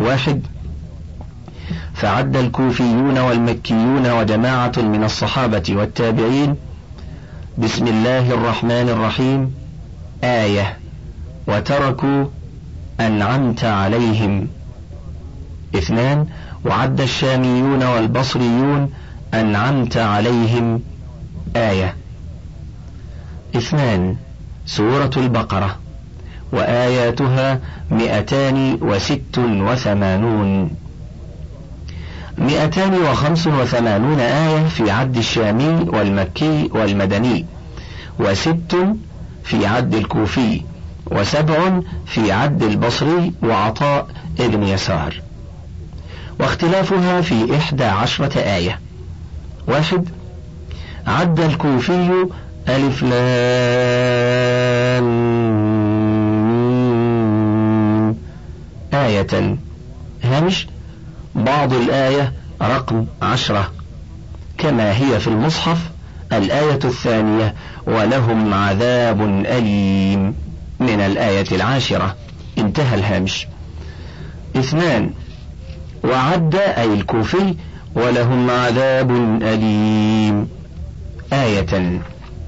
1. فعد الكوفيون والمكيون وجماعة من الصحابة والتابعين بسم الله الرحمن الرحيم آية وتركوا أنعمت عليهم. 2. وعد الشاميون والبصريون أنعمت عليهم آية. 2. سورة البقرة وآياتها 286. 285 آية في عد الشامي والمكي والمدني، 6 في عد الكوفي، 7 في عد البصري وعطاء ابن يسار. واختلافها في 11 آية. 1. عد الكوفي ألف لام آية. هامش بعض الآية رقم 10 كما هي في المصحف الآية 2 ولهم عذاب أليم من الآية 10. انتهى الهامش. 2. وعد أي الكوفي ولهم عذاب أليم آية.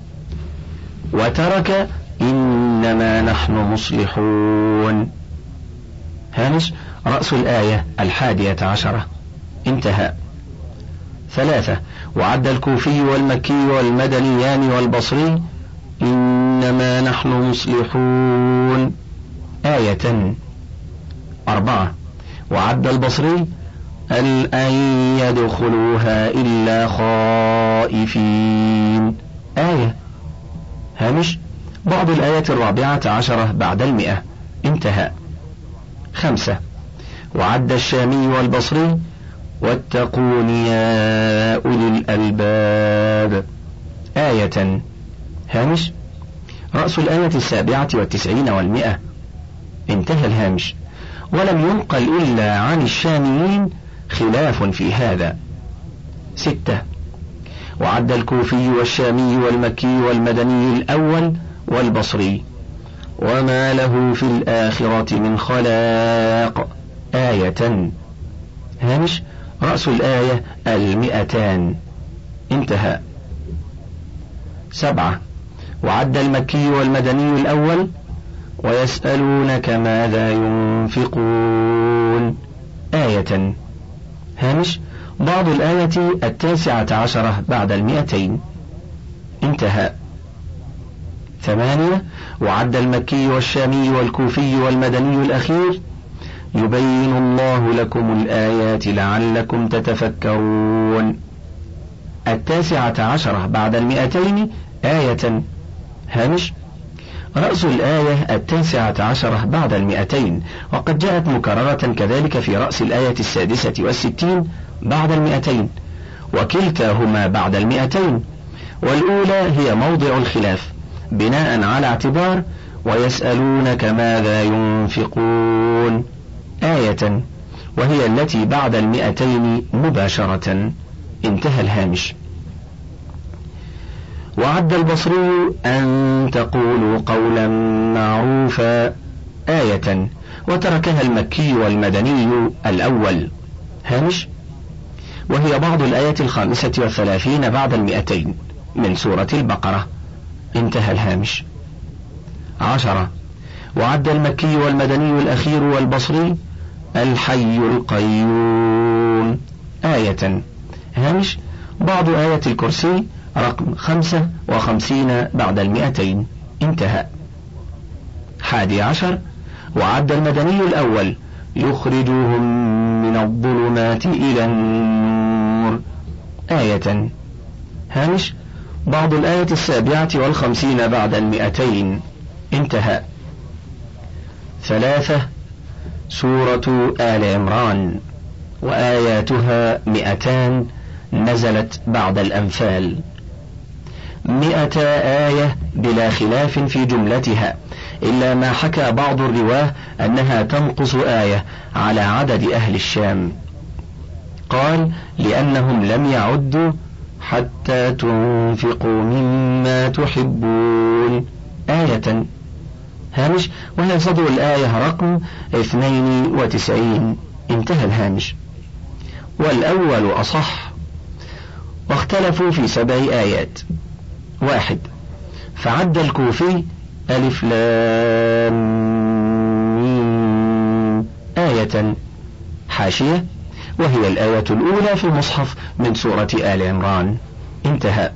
وترك إنما نحن مصلحون. هامش رأس الآية 11. انتهى. 3. وعد الكوفي والمكي والمدنيان والبصري إنما نحن مصلحون آية. 4. وعد البصري أن يدخلوها إلا خائفين آية. هامش بعض الآية 14 بعد 100. انتهى. 5. وعد الشامي والبصري واتقون يا أولي الألباب آية. هامش رأس الآية 97 و100. انتهى الهامش. ولم ينقل إلا عن الشاميين خلاف في هذا. 6. وعد الكوفي والشامي والمكي والمدني الأول والبصري وما له في الآخرة من خلاق آية. هامش رأس الآية 200. انتهى. 7. وعد المكي والمدني الأول ويسألونك ماذا ينفقون آية. هامش بعض الآية 19 بعد 200. انتهى. 8. وعد المكي والشامي والكوفي والمدني الأخير يبين الله لكم الآيات لعلكم تتفكرون 19 بعد 200 آية. هامش رأس الآية 19 بعد 200 وقد جاءت مكررة كذلك في رأس الآية 66 بعد 200 وكلتاهما بعد 200 والأولى هي موضع الخلاف بناء على اعتبار ويسألونك ماذا ينفقون آية وهي التي بعد 200 مباشرة. انتهى الهامش. وعد البصري أن تقولوا قولا معروفا آية وتركها المكي والمدني الأول. هامش وهي بعض الآية 35 بعد 200 من سورة البقرة. انتهى الهامش. 10. وعد المكي والمدني الأخير والبصري الحي القيوم آية. هامش بعض آية الكرسي رقم 55 بعد 200. انتهى. 11. وعد المدني الأول يخرجهم من الظلمات إلى النور آية. هامش بعض الآية 57 بعد 200. انتهى. 3. سورة آل عمران وآياتها 200 نزلت بعد الأنفال. 100 آية بلا خلاف في جملتها إلا ما حكى بعض الرواه أنها تنقص آية على عدد أهل الشام. قال لأنهم لم يعدوا حتى تنفقوا مما تحبون آية. هامش وهي صدر الآية رقم 92. انتهى الهامش. والأول أصح. واختلفوا في 7 آيات. 1. فعد الكوفي ألف لام ميم آية. حاشية: وهي الآية الأولى في المصحف من سورة آل عمران. انتهى.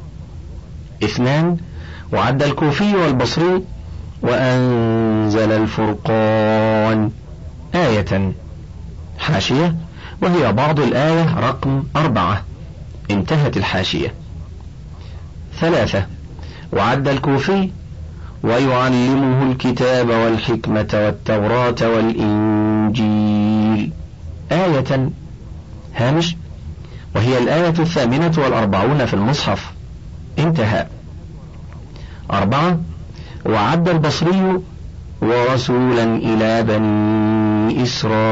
2. وعد الكوفي والبصري وأنزل الفرقان آية. حاشية: وهي بعض الآية رقم 4. انتهت الحاشية. 3. وعد الكوفي ويعلمه الكتاب والحكمة والتوراة والإنجيل آية. هامش: وهي الآية 48 في المصحف. انتهى. 4. وعد البصري ورسولا إلى بني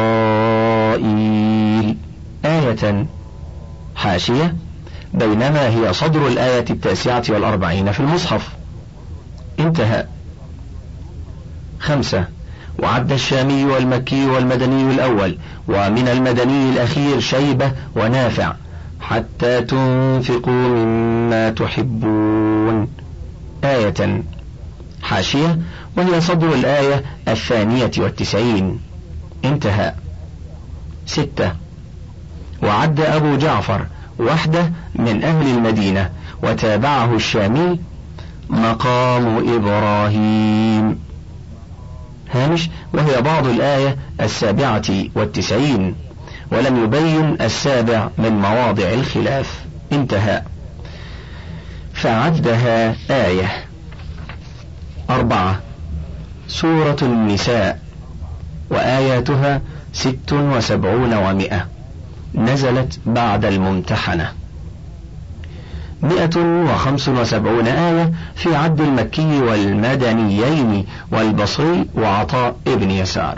إسرائيل آية. حاشية: بينما هي صدر الآية 49 في المصحف. انتهى. 5. وعد الشامي والمكي والمدني الأول ومن المدني الأخير شيبة ونافع حتى تنفقوا مما تحبون آية. حاشية: وهي صدر الآية 92. انتهى. 6. وعد أبو جعفر وحده من أهل المدينة وتابعه الشامي مقام إبراهيم. هامش: وهي بعض الآية 97 ولم يبين 7 من مواضع الخلاف. انتهى. فعدها آية. 4. سورة النساء وآياتها 76 و100. نزلت بعد الممتحنة. 175 آية في عد المكي والمدنيين والبصري وعطاء ابن يسار،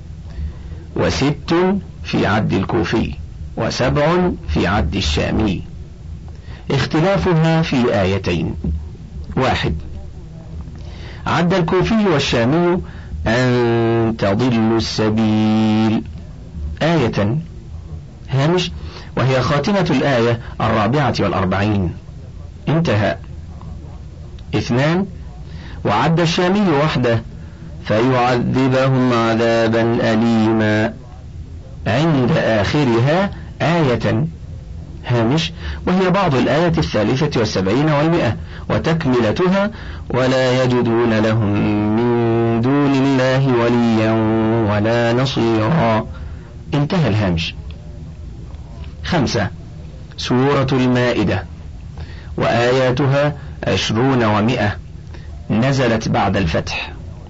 6 في عد الكوفي، 7 في عد الشامي. اختلافها في آيتين. 1. عد الكوفي والشامي أن تضلوا السبيل آية. هامش: وهي خاتمة الآية 44. انتهى. 2. وعد الشامي وحده فيعذبهم عذابا أليما عند آخرها آية. هامش: وهي بعض الآية 73 و100 وتكملتها ولا يجدون لهم من دون الله وليا ولا نصيرا. انتهى الهامش. 5. سورة المائدة وآياتها 20 و100. نزلت بعد الفتح.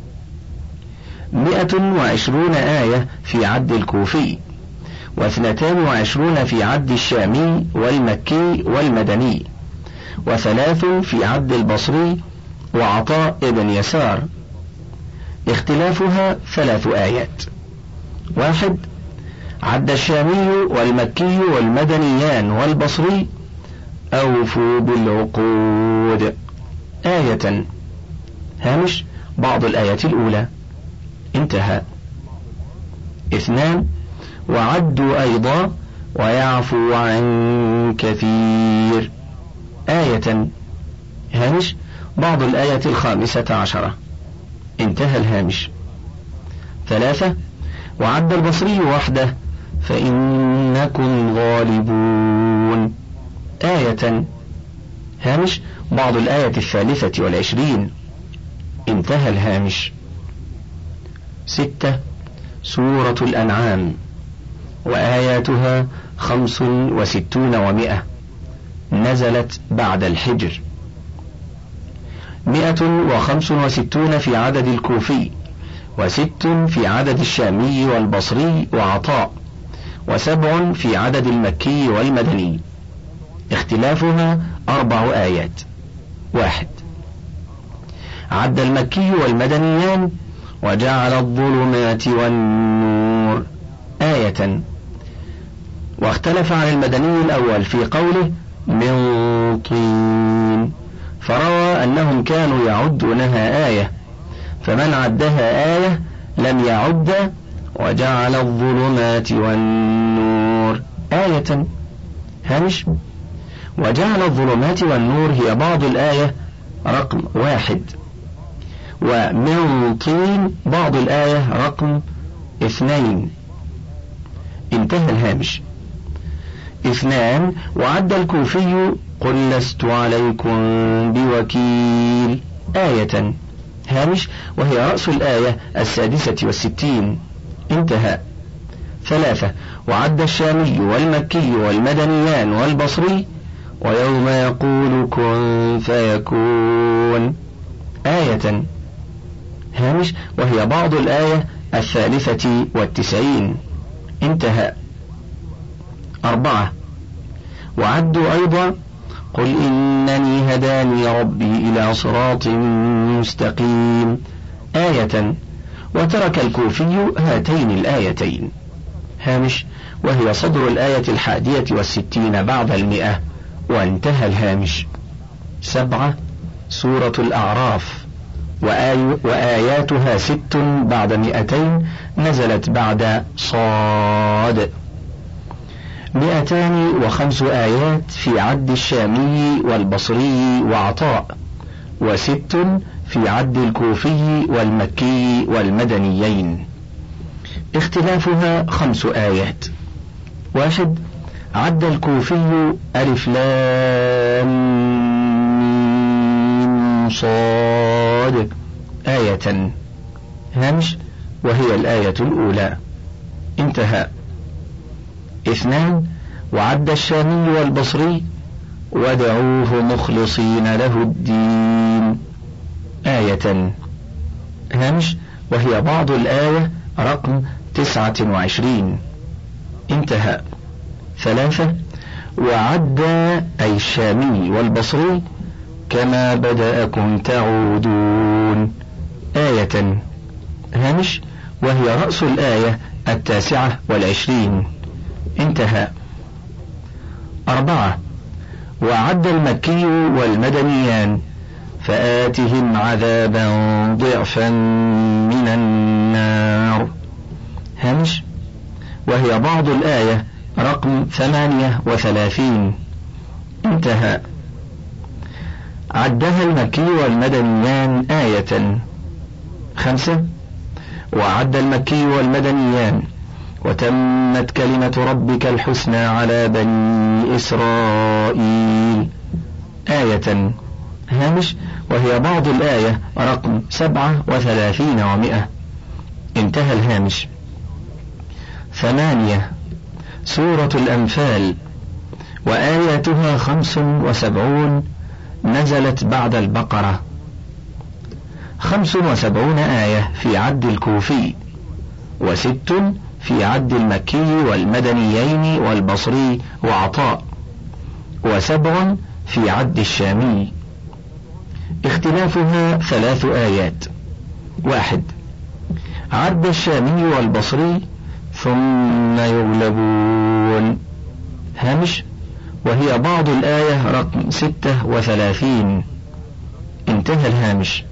120 آية في عد الكوفي، 22 في عد الشامي والمكي والمدني، 3 في عد البصري وعطاء ابن يسار. اختلافها 3 آيات. 1. عد الشامي والمكي والمدنيان والبصري أوفوا بالعقود آية. هامش: بعض الآية الأولى. انتهى. 2. وعدوا أيضا ويعفو عن كثير آية. هامش: بعض الآية 15. انتهى الهامش. 3. وعد البصري وحده فإنكم غالبون آية. هامش: بعض الآية 23. انتهى الهامش. 6. سورة الأنعام وآياتها 65 و100. نزلت بعد الحجر. 165 في عدد الكوفي، 6 في عدد الشامي والبصري وعطاء، 7 في عدد المكي والمدني. اختلافها 4 آيات. 1. عد المكي والمدنيان وجعل الظلمات والنور آية. واختلف عن المدني الأول في قوله من طين، فروى أنهم كانوا يعدونها آية، فمن عدها آية لم يعد وجعل الظلمات والنور. آية. هامش. وجعل الظلمات والنور هي بعض الآية رقم 1، ومن طين بعض الآية رقم 2. انتهى الهامش. 2. وعد الكوفي قل لست عليكم بوكيل. آية. هامش. وهي رأس الآية 66. انتهى. 3. وعد الشامي والمكي والمدنيان والبصري ويوم يقول كن فيكون. آية. هامش. وهي بعض الآية 93. انتهى. 4. وعدوا أيضا قل إنني هداني ربي إلى صراط مستقيم. آية. وترك الكوفي هاتين الآيتين. هامش. وهي صدر الآية 61 بعد 100. وانتهى الهامش. 7. سورة الأعراف، وآياتها 6 بعد 200، نزلت بعد صاد. 205 آيات في عد الشامي والبصري وعطاء، 6 في عد الكوفي والمكي والمدنيين. اختلافها 5 آيات. 1. عد الكوفي ألف لام ميم صاد آية. هامش. وهي الآية الأولى. انتهى. 2. وعد الشامي والبصري ودعوه مخلصين له الدين. آية. هامش. وهي بعض الآية رقم 29. انتهى. 3. وعد أي الشامي والبصري كما بدأكم تعودون. آية. هامش. وهي رأس الآية 29. انتهى. 4. وعد المكي والمدنيان فآتهم عذابا ضعفا من النار. هامش. وهي بعض الآية رقم 38. انتهى. عدها المكي والمدنيان آية. 5. وعد المكي والمدنيان وتمت كلمة ربك الحسنى على بني إسرائيل. آية. هامش. وهي بعض الآية رقم 37 و100. انتهى الهامش. 8. سورة الأنفال، وآياتها 75، نزلت بعد البقرة. 75 آية في عد الكوفي، 6 في عد المكي والمدنيين والبصري وعطاء، 7 في عد الشامي. اختلافها 3 آيات. 1. عد الشامي والبصري ثم يغلبون. هامش. وهي بعض الآية رقم 36. انتهى الهامش.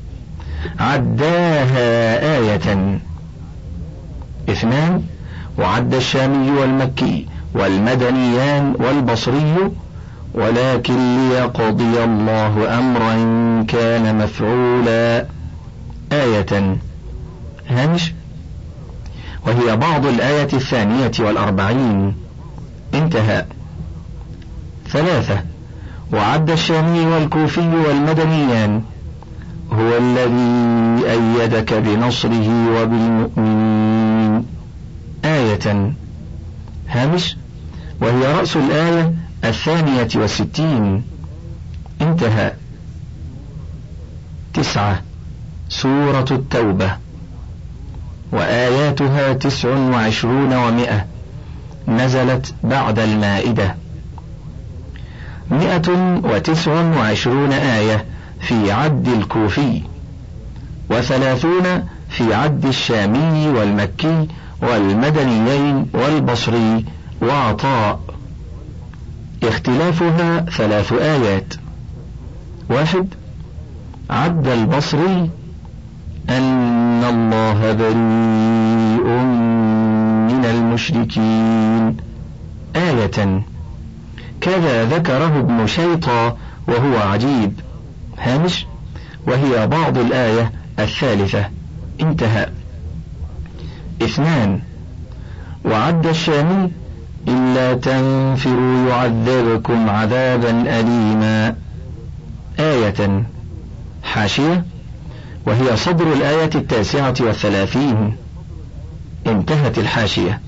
عداها آية. 2. وعد الشامي والمكي والمدنيان والبصري ولكن ليقضي الله أمرا كان مفعولا. آية. هامش. وهي بعض الآية 42. انتهى. 3. وعد الشامي والكوفي والمدنيان هو الذي أيدك بنصره وبالمؤمنين. آية. هامش. وهي رأس الآية 62. انتهى. 9. سورة التوبة، وآياتها 29 و100، نزلت بعد المائدة. 129 آية في عد الكوفي، 30 في عد الشامي والمكي والمدنيين والبصري وعطاء. اختلافها 3 آيات. 1. عد البصري أن الله بريء المشركين. آية. كذا ذكره ابن شيطة وهو عجيب. هامش. وهي بعض الآية الثالثة. انتهى. 2. وعد الشامي إلا تنفروا يعذبكم عذابا أليما. آية. حاشية. وهي صدر الآية 39. انتهت الحاشية.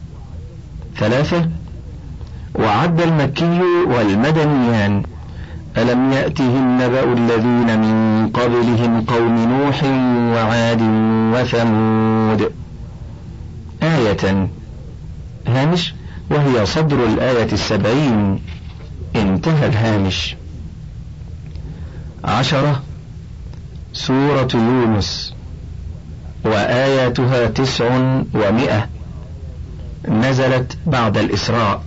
3. وعد المكي والمدنيان ألم يأتهم نبأ الذين من قبلهم قوم نوح وعاد وثمود. آية. هامش. وهي صدر الآية 70. انتهى الهامش. 10. سورة يونس وآياتها 900. نزلت بعد الإسراء.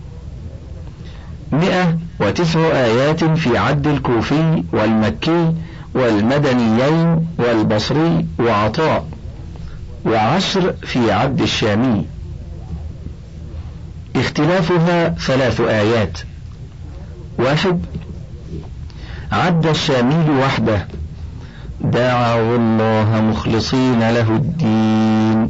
109 آيات في عد الكوفي والمكي والمدنيين والبصري وعطاء، 10 في عد الشامي. اختلافها 3 آيات. 1. عد الشامي وحده دعوا الله مخلصين له الدين.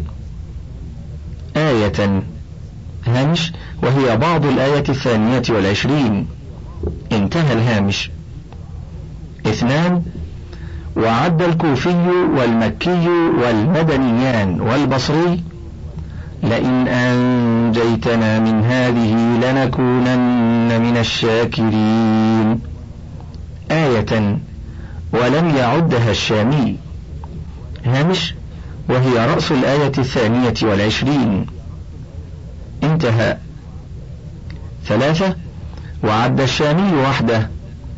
آية. هامش. وهي بعض الآية 22. انتهى الهامش. 2. وعد الكوفي والمكي والمدنيان والبصري لئن أنجيتنا من هذه لنكونن من الشاكرين. آية. ولم يعدها الشامي. هامش. وهي رأس الآية 22. انتهى. 3. وعد الشامي وحده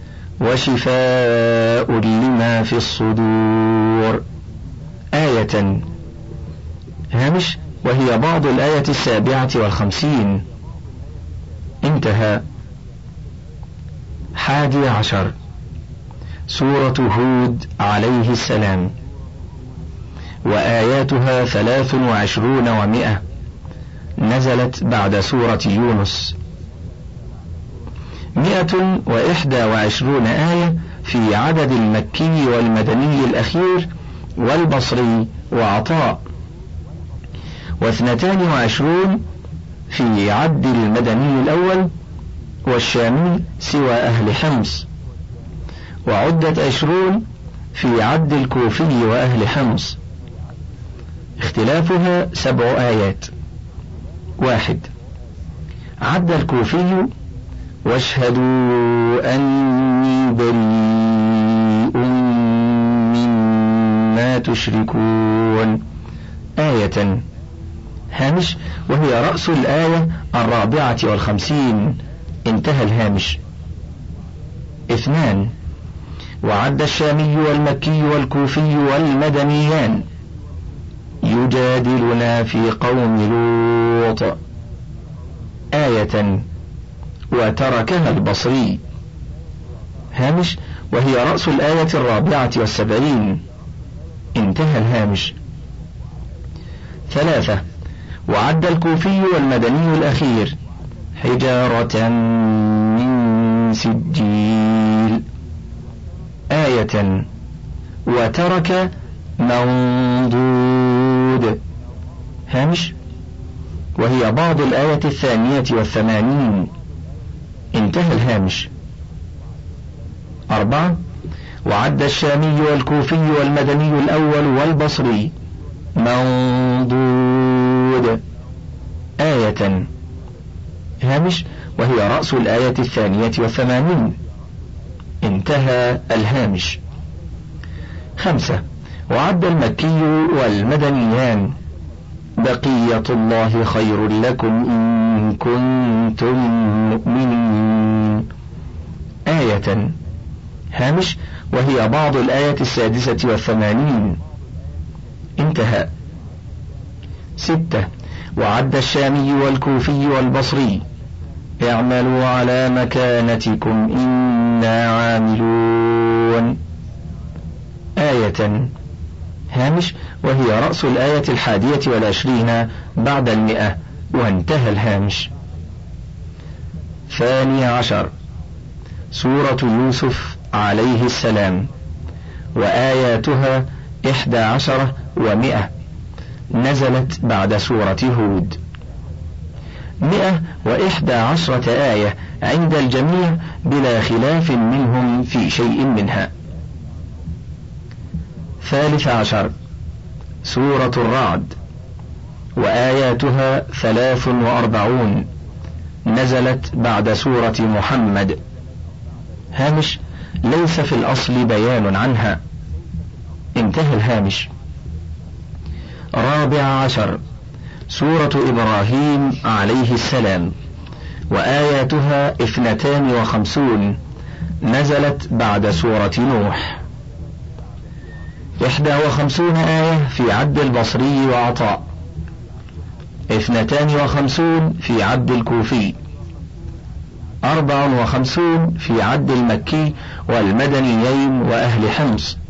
وشفاء لما في الصدور. آية. هامش. وهي بعض الآية 57. انتهى. 11. سورة هود عليه السلام وآياتها 23 و100. نزلت بعد سورة يونس. 121 آية في عدد المكي والمدني الأخير والبصري وعطاء، 22 في عد المدني الأول والشامي سوى أهل حمص، وعدت 20 في عد الكوفي وأهل حمص. اختلافها 7 آيات. 1. عد الكوفي واشهدوا أني بريء مما تشركون. آية. هامش. وهي رأس الآية 54. انتهى الهامش. 2. وعد الشامي والمكي والكوفي والمدنيان يجادلنا في قوم لوط. آية. وتركها البصري. هامش. وهي رأس الآية 74. انتهى الهامش. 3. وعد الكوفي والمدني الأخير حجارة من سجيل. آية. وترك منضود. هامش. وهي بعض الآية 82. انتهى الهامش. 4. وعد الشامي والكوفي والمدني الأول والبصري منضود. آية. هامش. وهي رأس الآية 82. انتهى الهامش. 5. وعد المكي والمدنيان بقية الله خير لكم إن كنتم مؤمنين. آية. هامش. وهي بعض الآية 86. انتهى. 6. وعد الشامي والكوفي والبصري اعملوا على مكانتكم إنا عاملون. آية. هامش. وهي رأس الآية 21 بعد 100. وانتهى الهامش. 12 سورة يوسف عليه السلام، وآياتها 11 و100، نزلت بعد سورة هود. 111 آية عند الجميع بلا خلاف منهم في شيء منها. 13 سورة الرعد، وآياتها 43، نزلت بعد سورة محمد. هامش: ليس في الأصل بيان عنها، انتهى الهامش. 14 سورة إبراهيم عليه السلام، وآياتها 52، نزلت بعد سورة نوح. 51 آية في عبد البصري وعطاء، 52 في عبد الكوفي، 54 في عبد المكي والمدنيين وأهل حمص،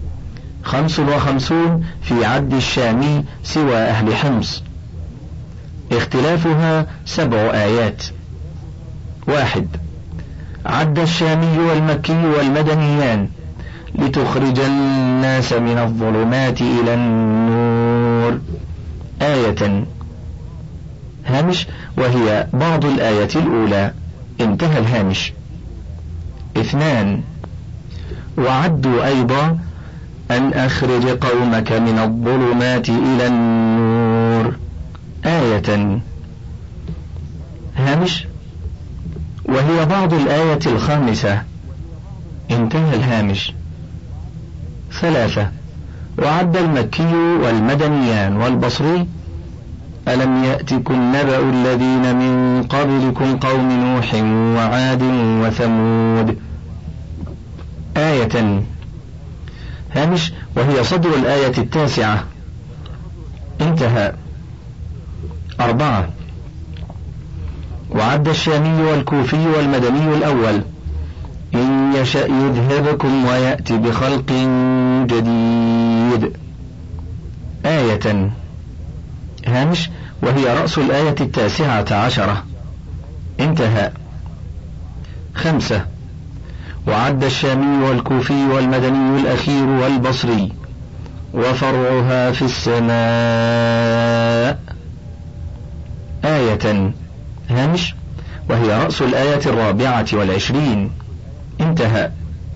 55 في عبد الشامي سوى أهل حمص. اختلافها 7 آيات. 1 عد الشامي والمكي والمدنيان لتخرج الناس من الظلمات إلى النور، آية. هامش: وهي بعض الآية الأولى، انتهى الهامش. 2 وعدوا أيضا أن أخرج قومك من الظلمات إلى النور، آية. هامش: وهي بعض الآية الخامسة، انتهى الهامش. 3 وعد المكي والمدنيان والبصري ألم يأتكم نبأ الذين من قبلكم قوم نوح وعاد وثمود، آية. هامش: وهي صدر الآية 9، انتهى. 4 وعد الشامي والكوفي والمدني الأول إن يشأ يذهبكم ويأتي بخلق جديد، آية. هامش: وهي رأس الآية 19، انتهى. 5 وعد الشامي والكوفي والمدني الأخير والبصري وفرعها في السماء، آية. هامش: وهي رأس الآية 24، انتهى.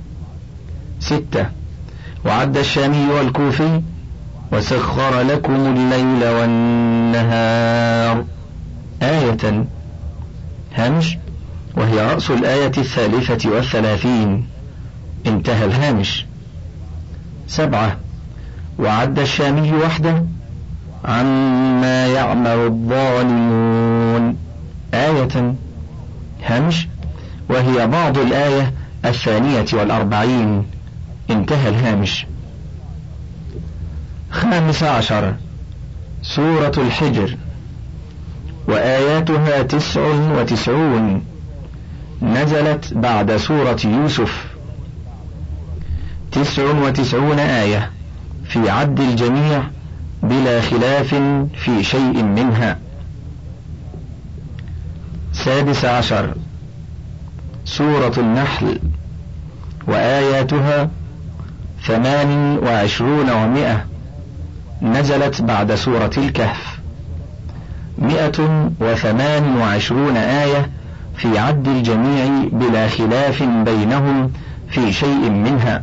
6 وعد الشامي والكوفي وسخر لكم الليل والنهار، آية. هامش: وهي رأس الآية 33، انتهى الهامش. 7 وعد الشامي وحده عما يعمل الظالمون، آية. هامش: وهي بعض الآية 42، انتهى الهامش. 15 سورة الحجر، وآياتها 99، نزلت بعد سورة يوسف. 99 آية في عد الجميع بلا خلاف في شيء منها. 16 سورة النحل، وآياتها 28 و100، نزلت بعد سورة الكهف. 128 آية في عد الجميع بلا خلاف بينهم في شيء منها.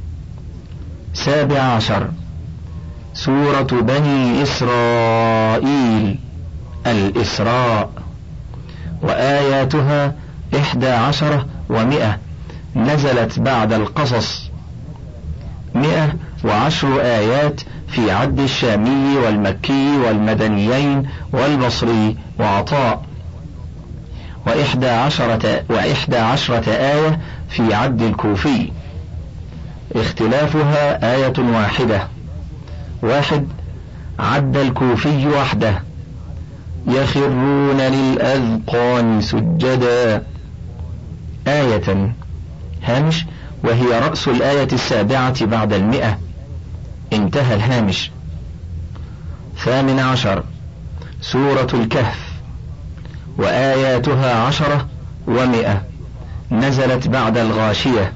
17 سورة بني إسرائيل، الإسراء، وآياتها 11 و100، نزلت بعد القصص. 110 آيات في عد الشامي والمكي والمدنيين والبصري وعطاء، وإحدى عشرة آية في عد الكوفي. اختلافها آية واحدة. 1 عد الكوفي وحده يخرون للأذقان سجدا، آية. هامش: وهي رأس الآية 7 بعد 100، انتهى الهامش. 18 سورة الكهف، وآياتها 10 و100. نزلت بعد الغاشية.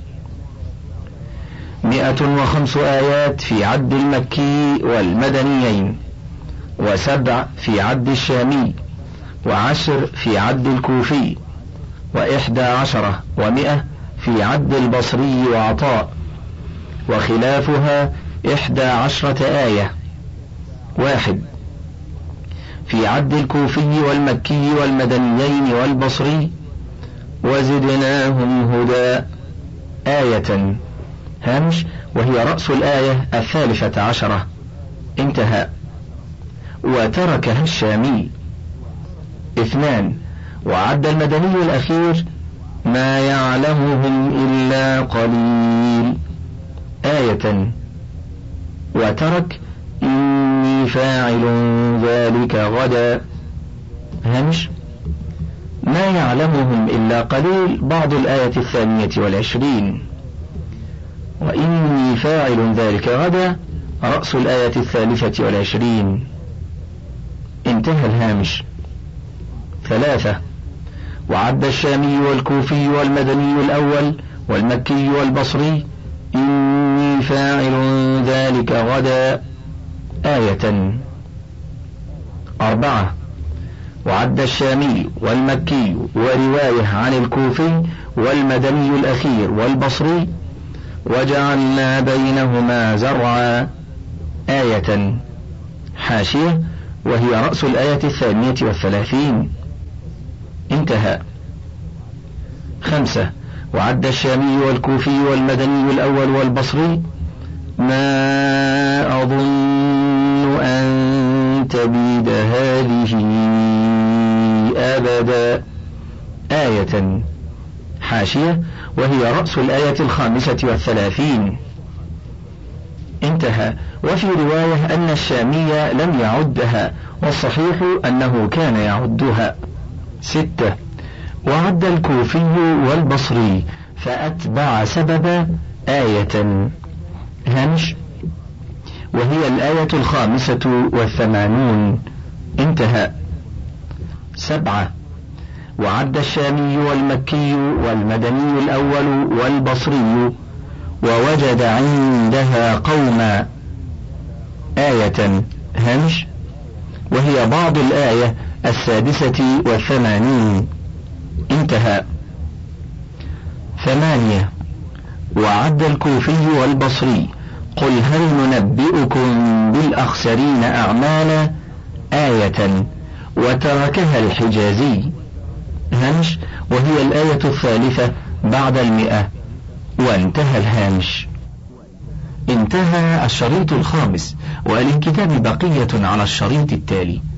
105 آيات في عد المكي والمدنيين، 7 في عد الشامي، 10 في عد الكوفي، 11 و100 في عد البصري وعطاء، وخلافها 11 آية. 1 في عد الكوفي والمكي والمدنيين والبصري، وزدناهم هدى آية. هامش، وهي رأس الآية 13. انتهى. وتركها الشامي. 2 وعد المدني الأخير ما يعلمهم إلا قليل آية. وترك إني فاعل ذلك غدا. هامش، ما يعلمهم إلا قليل بعض الآية 22، وإني فاعل ذلك غدا رأس الآية 23. انتهى الهامش. 3 وعد الشامي والكوفي والمدني الأول والمكي والبصري إني فاعل ذلك غدا آية. 4 وعد الشامي والمكي ورواية عن الكوفي والمدني الأخير والبصري وجعلنا بينهما زرعا آية. حاشية، وهي رأس الآية 32. انتهى. 5 وعد الشامي والكوفي والمدني الأول والبصري ما أظن أن تبيد هذه أبدا آية. حاشية، وهي رأس الآية 35. انتهى. وفي رواية أن الشامي لم يعدها، والصحيح أنه كان يعدها. 6 وعد الكوفي والبصري فأتبع سبب آية. هامش، وهي الآية 85. انتهى. 7 وعد الشامي والمكي والمدني الأول والبصري ووجد عندها قوما آية. هامش، وهي بعض الآية 86. انتهى. 8 وعد الكوفي والبصري قل هل ننبئكم بالأخسرين أعمالا آية، وتركها الحجازي. هامش، وهي الآية 3 بعد 100. وانتهى الهامش. انتهى الشريط 5، وللكتاب بقية على الشريط التالي.